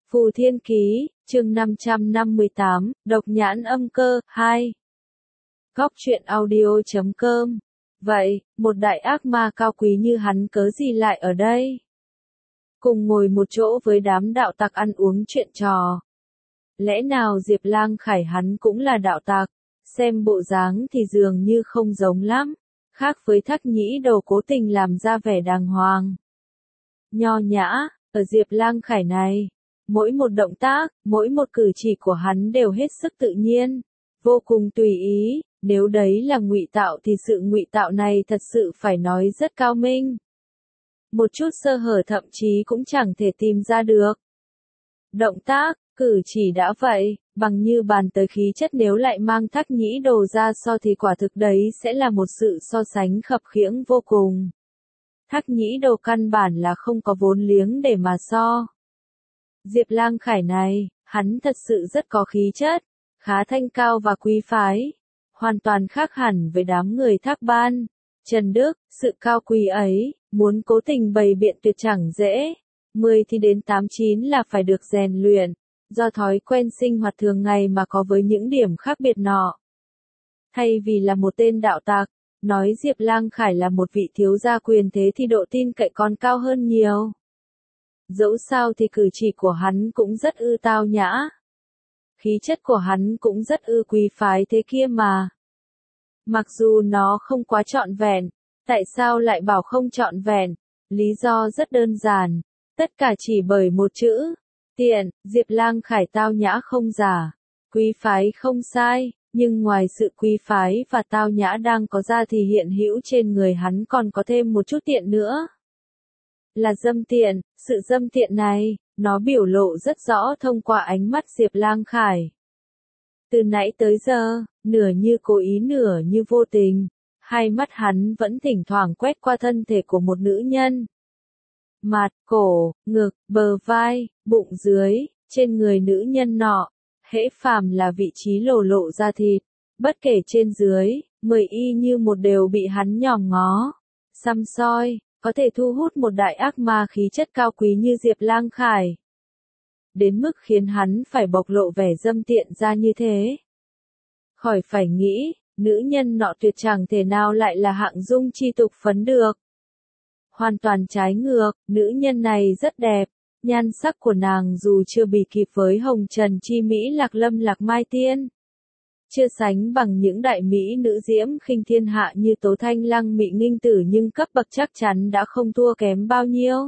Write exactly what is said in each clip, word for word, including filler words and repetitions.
Phù Thiên Ký, chương năm trăm năm mươi tám, Độc Nhãn Âm Cơ, hai. Góc truyện audio chấm com. Vậy, một đại ác ma cao quý như hắn cớ gì lại ở đây? Cùng ngồi một chỗ với đám đạo tặc ăn uống chuyện trò. Lẽ nào Diệp Lang Khải hắn cũng là đạo tặc? Xem bộ dáng thì dường như không giống lắm. Khác với Thác Nhĩ Đầu cố tình làm ra vẻ đàng hoàng. Nho nhã, ở Diệp Lang Khải này. Mỗi một động tác, mỗi một cử chỉ của hắn đều hết sức tự nhiên, vô cùng tùy ý, nếu đấy là ngụy tạo thì sự ngụy tạo này thật sự phải nói rất cao minh. Một chút sơ hở thậm chí cũng chẳng thể tìm ra được. Động tác, cử chỉ đã vậy, bằng như bàn tới khí chất nếu lại mang Thác Nhĩ Đồ ra so thì quả thực đấy sẽ là một sự so sánh khập khiễng vô cùng. Thác Nhĩ Đồ căn bản là không có vốn liếng để mà so. Diệp Lang Khải này, hắn thật sự rất có khí chất, khá thanh cao và quý phái, hoàn toàn khác hẳn với đám người Thác Ban, Trần Đức, sự cao quý ấy, muốn cố tình bày biện tuyệt chẳng dễ, mười thì đến tám chín là phải được rèn luyện, do thói quen sinh hoạt thường ngày mà có với những điểm khác biệt nọ. Thay vì là một tên đạo tặc, nói Diệp Lang Khải là một vị thiếu gia quyền thế thì độ tin cậy còn cao hơn nhiều. Dẫu sao thì cử chỉ của hắn cũng rất ư tao nhã. Khí chất của hắn cũng rất ư quý phái thế kia mà. Mặc dù nó không quá trọn vẹn, tại sao lại bảo không trọn vẹn? Lý do rất đơn giản, tất cả chỉ bởi một chữ, tiện. Diệp Lang Khải tao nhã không giả, quý phái không sai, nhưng ngoài sự quý phái và tao nhã đang có ra thì hiện hữu trên người hắn còn có thêm một chút tiện nữa. Là dâm tiện, sự dâm tiện này, nó biểu lộ rất rõ thông qua ánh mắt Diệp Lang Khải. Từ nãy tới giờ, nửa như cố ý nửa như vô tình, hai mắt hắn vẫn thỉnh thoảng quét qua thân thể của một nữ nhân. Mặt, cổ, ngực, bờ vai, bụng dưới, trên người nữ nhân nọ, hễ phàm là vị trí lồ lộ ra thịt, bất kể trên dưới, mười y như một đều bị hắn nhòm ngó, săm soi. Có thể thu hút một đại ác ma khí chất cao quý như Diệp Lang Khải. Đến mức khiến hắn phải bộc lộ vẻ dâm tiện ra như thế. Khỏi phải nghĩ, nữ nhân nọ tuyệt chẳng thể nào lại là hạng dung chi tục phấn được. Hoàn toàn trái ngược, nữ nhân này rất đẹp, nhan sắc của nàng dù chưa bì kịp với hồng trần chi mỹ Lạc Lâm Lạc Mai Tiên. Chưa sánh bằng những đại mỹ nữ diễm khinh thiên hạ như Tố Thanh Lăng Mị Nghinh Tử nhưng cấp bậc chắc chắn đã không thua kém bao nhiêu.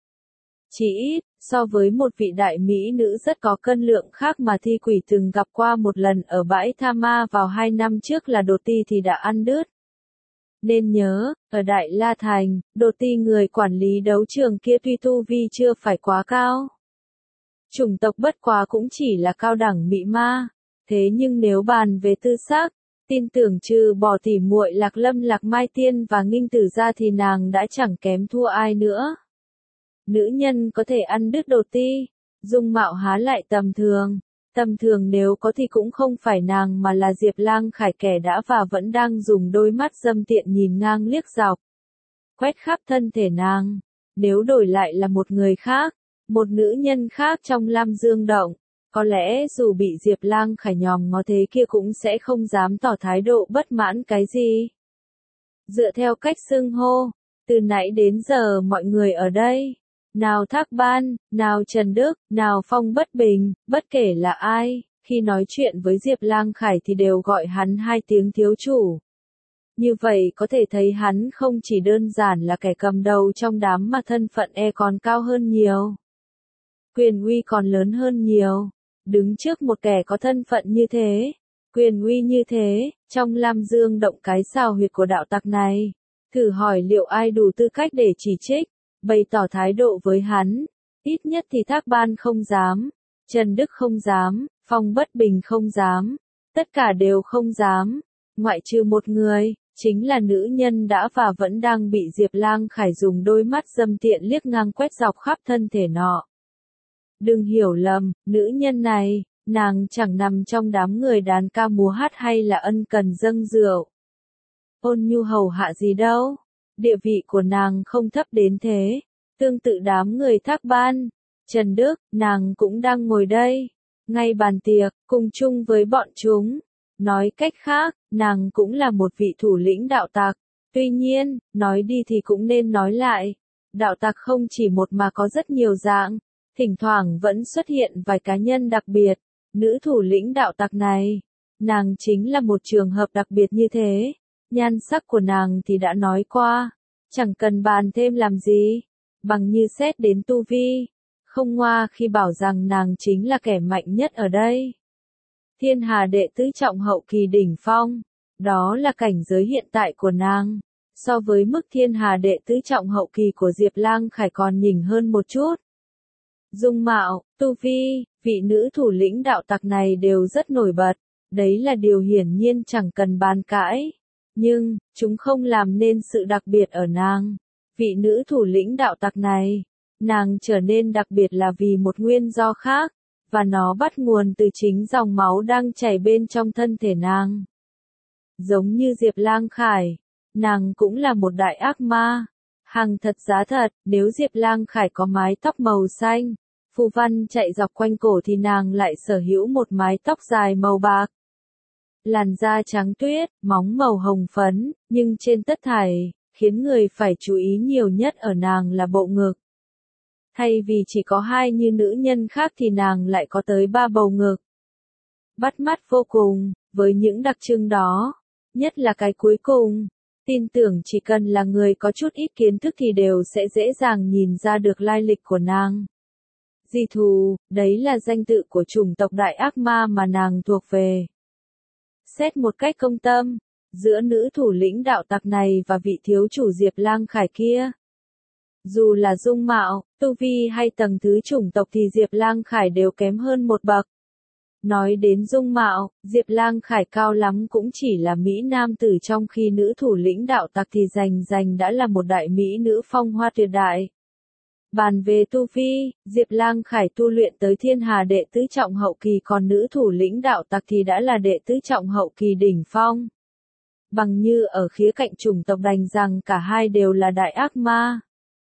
Chỉ ít, so với một vị đại mỹ nữ rất có cân lượng khác mà Thi Quỷ từng gặp qua một lần ở bãi Tha Ma vào hai năm trước là Đột Ti thì đã ăn đứt. Nên nhớ, ở Đại La Thành, Đột Ti người quản lý đấu trường kia tuy tu vi chưa phải quá cao. Chủng tộc bất quá cũng chỉ là cao đẳng mị ma. Thế nhưng nếu bàn về tư sắc, tin tưởng trừ bỏ tỉ muội Lạc Lâm Lạc Mai Tiên và Nghinh Tử ra thì nàng đã chẳng kém thua ai nữa. Nữ nhân có thể ăn đứt Đột Ti, dung mạo há lại tầm thường, tầm thường nếu có thì cũng không phải nàng mà là Diệp Lang Khải kẻ đã và vẫn đang dùng đôi mắt dâm tiện nhìn ngang liếc dọc, quét khắp thân thể nàng. Nếu đổi lại là một người khác, một nữ nhân khác trong Lam Dương Động, có lẽ dù bị Diệp Lang Khải nhòm ngó thế kia cũng sẽ không dám tỏ thái độ bất mãn cái gì. Dựa theo cách xưng hô, từ nãy đến giờ mọi người ở đây, nào Thác Ban, nào Trần Đức, nào Phong Bất Bình, bất kể là ai, khi nói chuyện với Diệp Lang Khải thì đều gọi hắn hai tiếng thiếu chủ. Như vậy có thể thấy hắn không chỉ đơn giản là kẻ cầm đầu trong đám mà thân phận e còn cao hơn nhiều. Quyền uy còn lớn hơn nhiều. Đứng trước một kẻ có thân phận như thế, quyền uy như thế, trong Lam Dương Động cái xào huyệt của đạo tặc này, thử hỏi liệu ai đủ tư cách để chỉ trích, bày tỏ thái độ với hắn. Ít nhất thì Thác Ban không dám, Trần Đức không dám, Phong Bất Bình không dám, tất cả đều không dám, ngoại trừ một người, chính là nữ nhân đã và vẫn đang bị Diệp Lang Khải dùng đôi mắt dâm tiện liếc ngang quét dọc khắp thân thể nọ. Đừng hiểu lầm, nữ nhân này, nàng chẳng nằm trong đám người đàn ca múa hát hay là ân cần dâng rượu, ôn nhu hầu hạ gì đâu. Địa vị của nàng không thấp đến thế. Tương tự đám người Thác Ban, Trần Đức, nàng cũng đang ngồi đây, ngay bàn tiệc, cùng chung với bọn chúng. Nói cách khác, nàng cũng là một vị thủ lĩnh đạo tặc. Tuy nhiên, nói đi thì cũng nên nói lại. Đạo tặc không chỉ một mà có rất nhiều dạng. Thỉnh thoảng vẫn xuất hiện vài cá nhân đặc biệt. Nữ thủ lĩnh đạo tặc này, nàng chính là một trường hợp đặc biệt như thế. Nhan sắc của nàng thì đã nói qua. Chẳng cần bàn thêm làm gì. Bằng như xét đến tu vi. Không ngoa khi bảo rằng nàng chính là kẻ mạnh nhất ở đây. Thiên Hà đệ tứ trọng hậu kỳ đỉnh phong. Đó là cảnh giới hiện tại của nàng. So với mức Thiên Hà đệ tứ trọng hậu kỳ của Diệp Lang Khải còn nhỉnh hơn một chút. Dung mạo, tu vi, vị nữ thủ lĩnh đạo tặc này đều rất nổi bật. Đấy là điều hiển nhiên chẳng cần bàn cãi. Nhưng, chúng không làm nên sự đặc biệt ở nàng. Vị nữ thủ lĩnh đạo tặc này, nàng trở nên đặc biệt là vì một nguyên do khác, và nó bắt nguồn từ chính dòng máu đang chảy bên trong thân thể nàng. Giống như Diệp Lang Khải, nàng cũng là một đại ác ma. Hàng thật giá thật, nếu Diệp Lang Khải có mái tóc màu xanh, phù văn chạy dọc quanh cổ thì nàng lại sở hữu một mái tóc dài màu bạc. Làn da trắng tuyết, móng màu hồng phấn, nhưng trên tất thảy, khiến người phải chú ý nhiều nhất ở nàng là bộ ngực. Thay vì chỉ có hai như nữ nhân khác thì nàng lại có tới ba bầu ngực. Bắt mắt vô cùng, với những đặc trưng đó, nhất là cái cuối cùng. Tin tưởng chỉ cần là người có chút ít kiến thức thì đều sẽ dễ dàng nhìn ra được lai lịch của nàng. Di thù, đấy là danh tự của chủng tộc đại ác ma mà nàng thuộc về. Xét một cách công tâm, giữa nữ thủ lĩnh đạo tặc này và vị thiếu chủ Diệp Lang Khải kia. Dù là dung mạo, tu vi hay tầng thứ chủng tộc thì Diệp Lang Khải đều kém hơn một bậc. Nói đến dung mạo, Diệp Lang Khải cao lắm cũng chỉ là Mỹ nam tử, trong khi nữ thủ lĩnh đạo tặc thì rành rành đã là một đại Mỹ nữ phong hoa tuyệt đại. Bàn về tu vi, Diệp Lang Khải tu luyện tới Thiên Hà đệ tứ trọng hậu kỳ, còn nữ thủ lĩnh đạo tặc thì đã là đệ tứ trọng hậu kỳ đỉnh phong. Bằng như ở khía cạnh chủng tộc đành rằng cả hai đều là đại ác ma.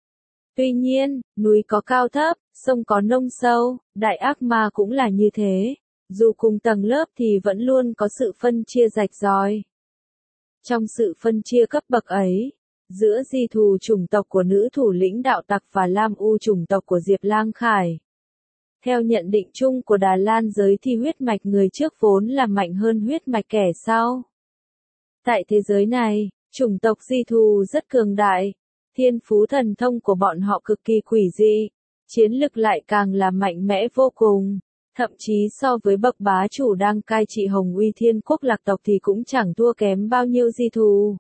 Tuy nhiên, núi có cao thấp, sông có nông sâu, đại ác ma cũng là như thế. Dù cùng tầng lớp thì vẫn luôn có sự phân chia rạch ròi. Trong sự phân chia cấp bậc ấy, giữa di thù chủng tộc của nữ thủ lĩnh đạo tặc và Lam U chủng tộc của Diệp Lang Khải. Theo nhận định chung của Đà Lan giới thì huyết mạch người trước vốn là mạnh hơn huyết mạch kẻ sau. Tại thế giới này, chủng tộc di thù rất cường đại, thiên phú thần thông của bọn họ cực kỳ quỷ dị, chiến lực lại càng là mạnh mẽ vô cùng. Thậm chí so với bậc bá chủ đang cai trị Hồng Uy Thiên Quốc lạc tộc thì cũng chẳng thua kém bao nhiêu di thù.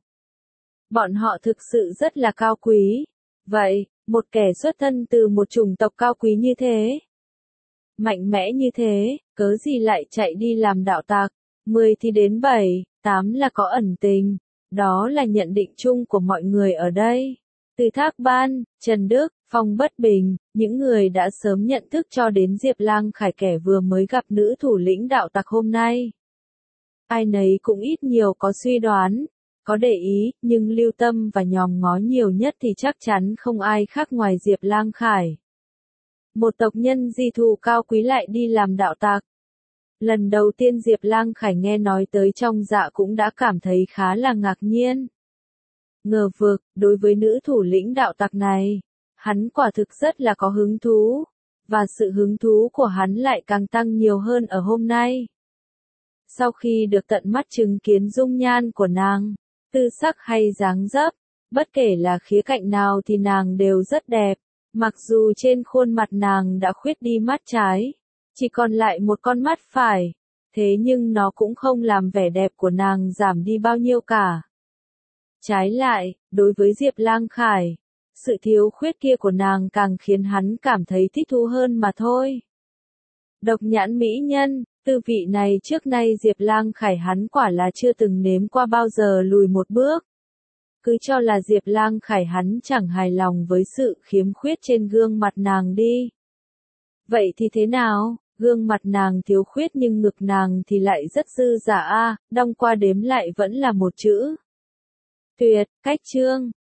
Bọn họ thực sự rất là cao quý. Vậy, một kẻ xuất thân từ một chủng tộc cao quý như thế, mạnh mẽ như thế, cớ gì lại chạy đi làm đạo tặc? Mười thì đến bảy, tám là có ẩn tình. Đó là nhận định chung của mọi người ở đây. Từ Thác Ban, Trần Đức, Phong Bất Bình, những người đã sớm nhận thức cho đến Diệp Lang Khải kẻ vừa mới gặp nữ thủ lĩnh đạo tặc hôm nay. Ai nấy cũng ít nhiều có suy đoán, có để ý, nhưng lưu tâm và nhòm ngó nhiều nhất thì chắc chắn không ai khác ngoài Diệp Lang Khải. Một tộc nhân di thù cao quý lại đi làm đạo tặc. Lần đầu tiên Diệp Lang Khải nghe nói tới trong dạ cũng đã cảm thấy khá là ngạc nhiên. Ngờ vực, đối với nữ thủ lĩnh đạo tặc này, hắn quả thực rất là có hứng thú, và sự hứng thú của hắn lại càng tăng nhiều hơn ở hôm nay. Sau khi được tận mắt chứng kiến dung nhan của nàng, tư sắc hay dáng dấp, bất kể là khía cạnh nào thì nàng đều rất đẹp, mặc dù trên khuôn mặt nàng đã khuyết đi mắt trái, chỉ còn lại một con mắt phải, thế nhưng nó cũng không làm vẻ đẹp của nàng giảm đi bao nhiêu cả. Trái lại, đối với Diệp Lang Khải, sự thiếu khuyết kia của nàng càng khiến hắn cảm thấy thích thú hơn mà thôi. Độc nhãn mỹ nhân, tư vị này trước nay Diệp Lang Khải hắn quả là chưa từng nếm qua bao giờ lùi một bước. Cứ cho là Diệp Lang Khải hắn chẳng hài lòng với sự khiếm khuyết trên gương mặt nàng đi. Vậy thì thế nào? Gương mặt nàng thiếu khuyết nhưng ngực nàng thì lại rất dư dả a, đong qua đếm lại vẫn là một chữ. Tuyệt, cách chương.